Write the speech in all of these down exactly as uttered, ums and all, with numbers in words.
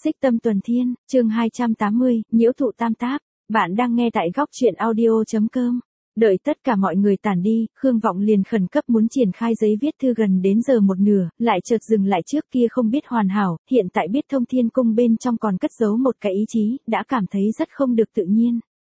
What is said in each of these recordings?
Xích Tâm Tuần Thiên, chương hai trăm tám mươi, nhiễu thụ tam tác. Bạn đang nghe tại góc truyện audio.com. Đợi tất cả mọi người tản đi, Khương Vọng liền khẩn cấp muốn triển khai giấy viết thư gần đến giờ một nửa, lại chợt dừng lại trước kia không biết hoàn hảo, hiện tại biết Thông Thiên Cung bên trong còn cất giấu một cái ý chí, đã cảm thấy rất không được tự nhiên.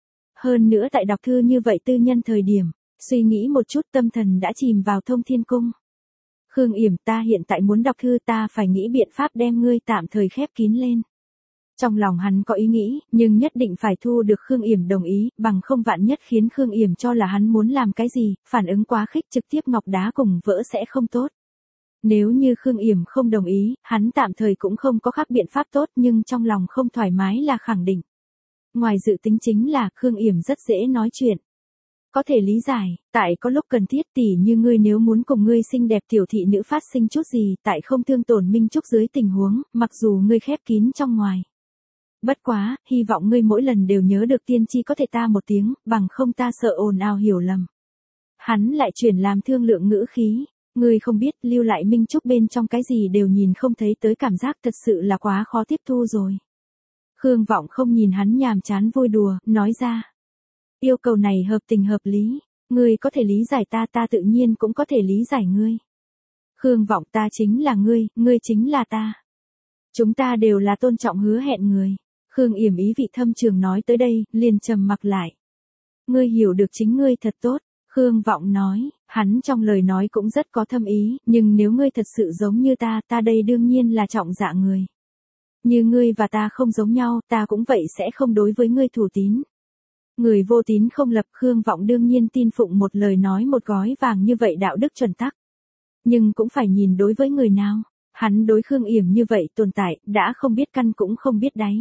Hơn nữa tại đọc thư như vậy tư nhân thời điểm, suy nghĩ một chút tâm thần đã chìm vào Thông Thiên Cung. Khương Yểm, ta hiện tại muốn đọc thư, ta phải nghĩ biện pháp đem ngươi tạm thời khép kín lên. Trong lòng hắn có ý nghĩ, nhưng nhất định phải thu được Khương Yểm đồng ý, bằng không vạn nhất khiến Khương Yểm cho là hắn muốn làm cái gì, phản ứng quá khích trực tiếp ngọc đá cùng vỡ sẽ không tốt. Nếu như Khương Yểm không đồng ý, hắn tạm thời cũng không có khác biện pháp tốt, nhưng trong lòng không thoải mái là khẳng định. Ngoài dự tính chính là Khương Yểm rất dễ nói chuyện. Có thể lý giải, tại có lúc cần thiết, tỉ như ngươi nếu muốn cùng ngươi xinh đẹp tiểu thị nữ phát sinh chút gì, tại không thương tổn Minh Trúc dưới tình huống, mặc dù ngươi khép kín trong ngoài. Bất quá, hy vọng ngươi mỗi lần đều nhớ được tiên tri có thể ta một tiếng, bằng không ta sợ ồn ào hiểu lầm. Hắn lại chuyển làm thương lượng ngữ khí, ngươi không biết lưu lại Minh Trúc bên trong cái gì đều nhìn không thấy tới cảm giác thật sự là quá khó tiếp thu rồi. Khương Vọng không nhìn hắn nhàm chán vui đùa, nói ra. Yêu cầu này hợp tình hợp lý, ngươi có thể lý giải ta, ta tự nhiên cũng có thể lý giải ngươi. Khương Vọng, ta chính là ngươi, ngươi chính là ta. Chúng ta đều là tôn trọng hứa hẹn người. Khương Yểm ý vị thâm trường nói tới đây, liền trầm mặc lại. Ngươi hiểu được chính ngươi thật tốt, Khương Vọng nói, hắn trong lời nói cũng rất có thâm ý, nhưng nếu ngươi thật sự giống như ta, ta đây đương nhiên là trọng dạ người. Như ngươi và ta không giống nhau, ta cũng vậy sẽ không đối với ngươi thủ tín. Người vô tín không lập, Khương Vọng đương nhiên tin phụng một lời nói một gói vàng như vậy đạo đức chuẩn tắc. Nhưng cũng phải nhìn đối với người nào, hắn đối Khương Yểm như vậy tồn tại, đã không biết căn cũng không biết đáy.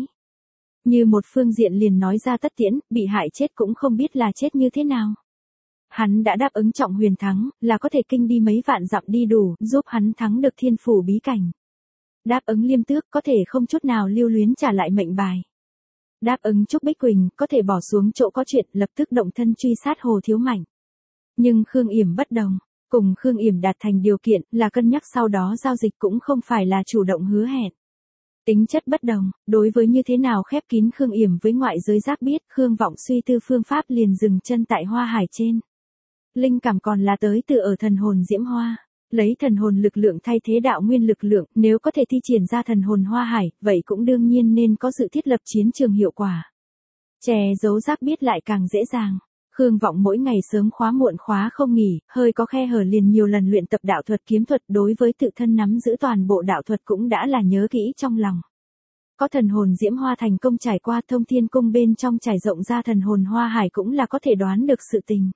Như một phương diện liền nói ra tất tiễn, bị hại chết cũng không biết là chết như thế nào. Hắn đã đáp ứng Trọng Huyền thắng, là có thể kinh đi mấy vạn dặm đi đủ, giúp hắn thắng được thiên phủ bí cảnh. Đáp ứng Liêm Tước, có thể không chút nào lưu luyến trả lại mệnh bài. Đáp ứng Trúc Bích Quỳnh, có thể bỏ xuống chỗ có chuyện, lập tức động thân truy sát Hồ Thiếu Mạnh. Nhưng Khương Yểm bất đồng, cùng Khương Yểm đạt thành điều kiện, là cân nhắc sau đó giao dịch cũng không phải là chủ động hứa hẹn. Tính chất bất đồng, đối với như thế nào khép kín Khương Yểm với ngoại giới giác biết, Khương Vọng suy tư phương pháp liền dừng chân tại Hoa Hải trên. Linh cảm còn là tới từ ở thần hồn diễm hoa. Lấy thần hồn lực lượng thay thế đạo nguyên lực lượng, nếu có thể thi triển ra thần hồn Hoa Hải, vậy cũng đương nhiên nên có sự thiết lập chiến trường hiệu quả. Che giấu giác biết lại càng dễ dàng. Khương Vọng mỗi ngày sớm khóa muộn khóa không nghỉ, hơi có khe hở liền nhiều lần luyện tập đạo thuật kiếm thuật, đối với tự thân nắm giữ toàn bộ đạo thuật cũng đã là nhớ kỹ trong lòng. Có thần hồn diễm hoa thành công trải qua Thông Thiên Cung bên trong trải rộng ra thần hồn Hoa Hải cũng là có thể đoán được sự tình.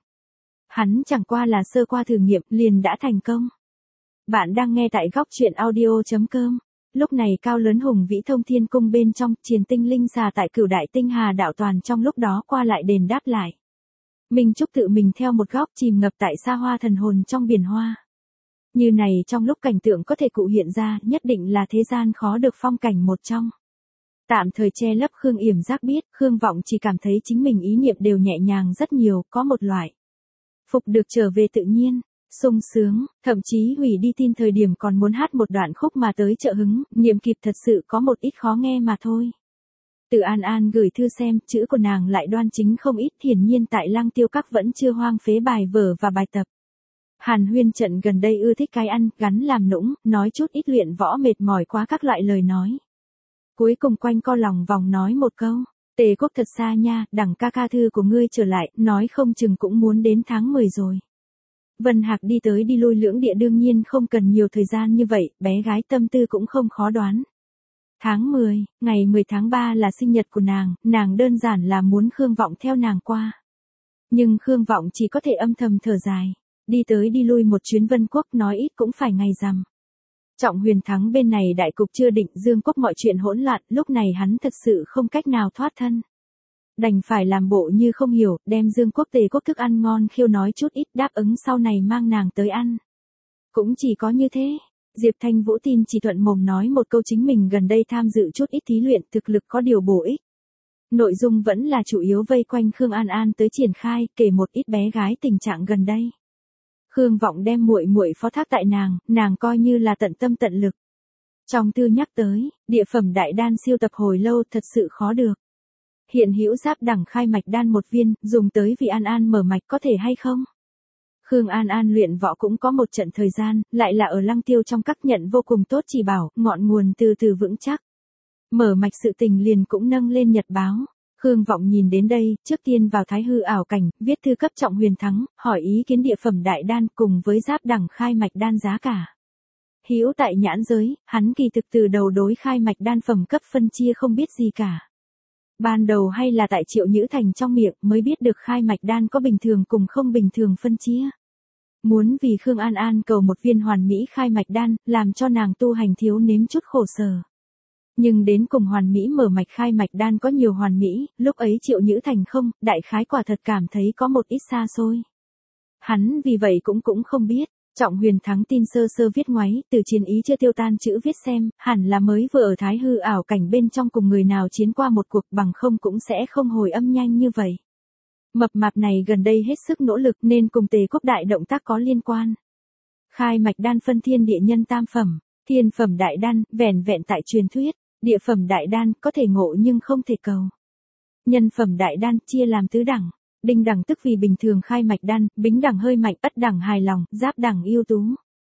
Hắn chẳng qua là sơ qua thử nghiệm liền đã thành công. Bạn đang nghe tại góc truyện audio.com. Lúc này cao lớn hùng vĩ Thông Thiên Cung bên trong, Triền Tinh Linh xà tại Cửu Đại Tinh Hà đạo toàn trong lúc đó qua lại đền đáp lại. Minh Trúc tự mình theo một góc chìm ngập tại xa hoa thần hồn trong biển hoa. Như này trong lúc cảnh tượng có thể cụ hiện ra, nhất định là thế gian khó được phong cảnh một trong. Tạm thời che lấp Khương Yểm giác biết, Khương Vọng chỉ cảm thấy chính mình ý niệm đều nhẹ nhàng rất nhiều, có một loại phục được trở về tự nhiên, sung sướng, thậm chí hủy đi tin thời điểm còn muốn hát một đoạn khúc mà tới trợ hứng, niệm kịp thật sự có một ít khó nghe mà thôi. Từ An An gửi thư xem, chữ của nàng lại đoan chính không ít, hiển nhiên tại Lăng Tiêu Các vẫn chưa hoang phế bài vở và bài tập. Hàn Huyên trận gần đây ưa thích cái ăn, gắn làm nũng, nói chút ít luyện võ mệt mỏi quá các loại lời nói. Cuối cùng quanh co lòng vòng nói một câu, Tề Quốc thật xa nha, đằng ca ca thư của ngươi trở lại, nói không chừng cũng muốn đến tháng mười rồi. Vân Hạc đi tới đi lui lưỡng địa đương nhiên không cần nhiều thời gian như vậy, bé gái tâm tư cũng không khó đoán. Tháng mười, ngày mười tháng ba là sinh nhật của nàng, nàng đơn giản là muốn Khương Vọng theo nàng qua. Nhưng Khương Vọng chỉ có thể âm thầm thở dài, đi tới đi lui một chuyến Vân Quốc nói ít cũng phải ngày rằm. Trọng Huyền thắng bên này đại cục chưa định, Dương Quốc mọi chuyện hỗn loạn, lúc này hắn thật sự không cách nào thoát thân. Đành phải làm bộ như không hiểu, đem Dương Quốc Tề Quốc thức ăn ngon khiêu nói chút ít, đáp ứng sau này mang nàng tới ăn. Cũng chỉ có như thế. Diệp Thanh Vũ tin chỉ thuận mồm nói một câu chính mình gần đây tham dự chút ít thí luyện, thực lực có điều bổ ích. Nội dung vẫn là chủ yếu vây quanh Khương An An tới triển khai, kể một ít bé gái tình trạng gần đây. Khương Vọng đem muội muội phó thác tại nàng, nàng coi như là tận tâm tận lực. Trong thư nhắc tới, địa phẩm đại đan siêu tập hồi lâu thật sự khó được. Hiện hữu giáp đẳng khai mạch đan một viên, dùng tới vì An An mở mạch có thể hay không? Khương An An luyện võ cũng có một trận thời gian, lại là ở Lăng Tiêu trong các nhận vô cùng tốt chỉ bảo, ngọn nguồn từ từ vững chắc. Mở mạch sự tình liền cũng nâng lên nhật báo. Khương Vọng nhìn đến đây, trước tiên vào thái hư ảo cảnh, viết thư cấp Trọng Huyền Thắng, hỏi ý kiến địa phẩm đại đan cùng với giáp đẳng khai mạch đan giá cả. Hữu tại nhãn giới, hắn kỳ thực từ đầu đối khai mạch đan phẩm cấp phân chia không biết gì cả. Ban đầu hay là tại Triệu Nhữ Thành trong miệng mới biết được khai mạch đan có bình thường cùng không bình thường phân chia. Muốn vì Khương An An cầu một viên hoàn mỹ khai mạch đan, làm cho nàng tu hành thiếu nếm chút khổ sở. Nhưng đến cùng hoàn mỹ mở mạch khai mạch đan có nhiều hoàn mỹ, lúc ấy Triệu Nhữ Thành không, đại khái quả thật cảm thấy có một ít xa xôi. Hắn vì vậy cũng cũng không biết. Trọng Huyền Thắng tin sơ sơ viết ngoáy, từ chiến ý chưa tiêu tan chữ viết xem, hẳn là mới vừa ở thái hư ảo cảnh bên trong cùng người nào chiến qua một cuộc bằng không cũng sẽ không hồi âm nhanh như vậy. Mập mạp này gần đây hết sức nỗ lực nên cùng Tề Quốc đại động tác có liên quan. Khai mạch đan phân thiên địa nhân tam phẩm, thiên phẩm đại đan, vẻn vẹn tại truyền thuyết, địa phẩm đại đan có thể ngộ nhưng không thể cầu. Nhân phẩm đại đan chia làm tứ đẳng. Đinh đẳng tức vì bình thường khai mạch đan, bính đẳng hơi mạnh, ất đẳng hài lòng, giáp đẳng ưu tú.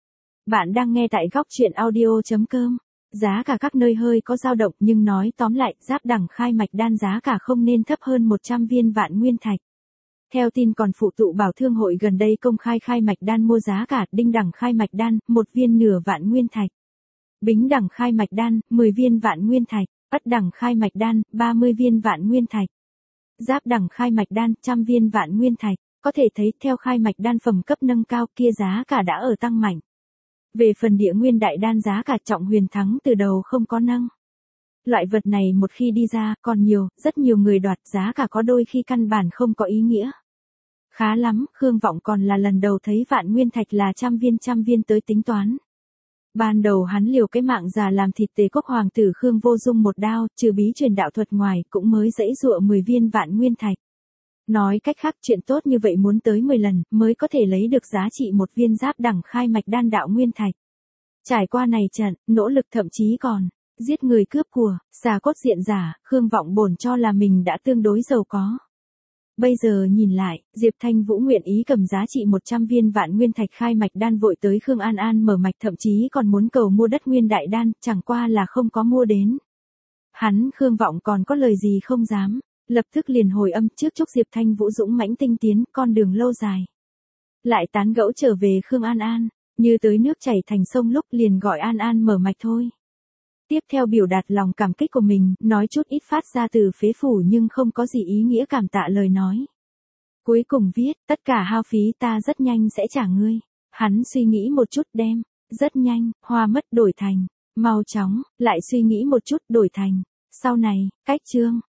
Bạn đang nghe tại góc truyện audio chấm com. Giá cả các nơi hơi có dao động nhưng nói tóm lại, giáp đẳng khai mạch đan giá cả không nên thấp hơn một trăm viên vạn nguyên thạch. Theo tin còn phụ tụ bảo thương hội gần đây công khai khai mạch đan mua giá cả, đinh đẳng khai mạch đan, một viên nửa vạn nguyên thạch. Bính đẳng khai mạch đan, mười viên vạn nguyên thạch, ất đẳng khai mạch đan, ba mươi viên vạn nguyên thạch. Giáp đẳng khai mạch đan, trăm viên vạn nguyên thạch, có thể thấy theo khai mạch đan phẩm cấp nâng cao kia giá cả đã ở tăng mạnh. Về phần địa nguyên đại đan giá cả Trọng Huyền Thắng từ đầu không có nâng. Loại vật này một khi đi ra, còn nhiều, rất nhiều người đoạt giá cả có đôi khi căn bản không có ý nghĩa. Khá lắm, Khương Vọng còn là lần đầu thấy vạn nguyên thạch là trăm viên trăm viên tới tính toán. Ban đầu hắn liều cái mạng già làm thịt Tề Quốc hoàng tử Khương Vô Dung một đao, trừ bí truyền đạo thuật ngoài, cũng mới dãy dụa mười viên vạn nguyên thạch. Nói cách khác chuyện tốt như vậy muốn tới mười lần, mới có thể lấy được giá trị một viên giáp đẳng khai mạch đan đạo nguyên thạch. Trải qua này trận, nỗ lực thậm chí còn, giết người cướp của, xà cốt diện giả, Khương Vọng bổn cho là mình đã tương đối giàu có. Bây giờ nhìn lại, Diệp Thanh Vũ nguyện ý cầm giá trị một trăm viên vạn nguyên thạch khai mạch đan vội tới Khương An An mở mạch thậm chí còn muốn cầu mua đất nguyên đại đan, chẳng qua là không có mua đến. Hắn Khương Vọng còn có lời gì không dám, lập tức liền hồi âm trước chúc Diệp Thanh Vũ dũng mãnh tinh tiến, con đường lâu dài. Lại tán gẫu trở về Khương An An, như tới nước chảy thành sông lúc liền gọi An An mở mạch thôi. Tiếp theo biểu đạt lòng cảm kích của mình, nói chút ít phát ra từ phế phủ nhưng không có gì ý nghĩa cảm tạ lời nói. Cuối cùng viết, tất cả hao phí ta rất nhanh sẽ trả ngươi. Hắn suy nghĩ một chút đem, rất nhanh, hoa mất đổi thành, mau chóng, lại suy nghĩ một chút đổi thành, sau này, cách chương.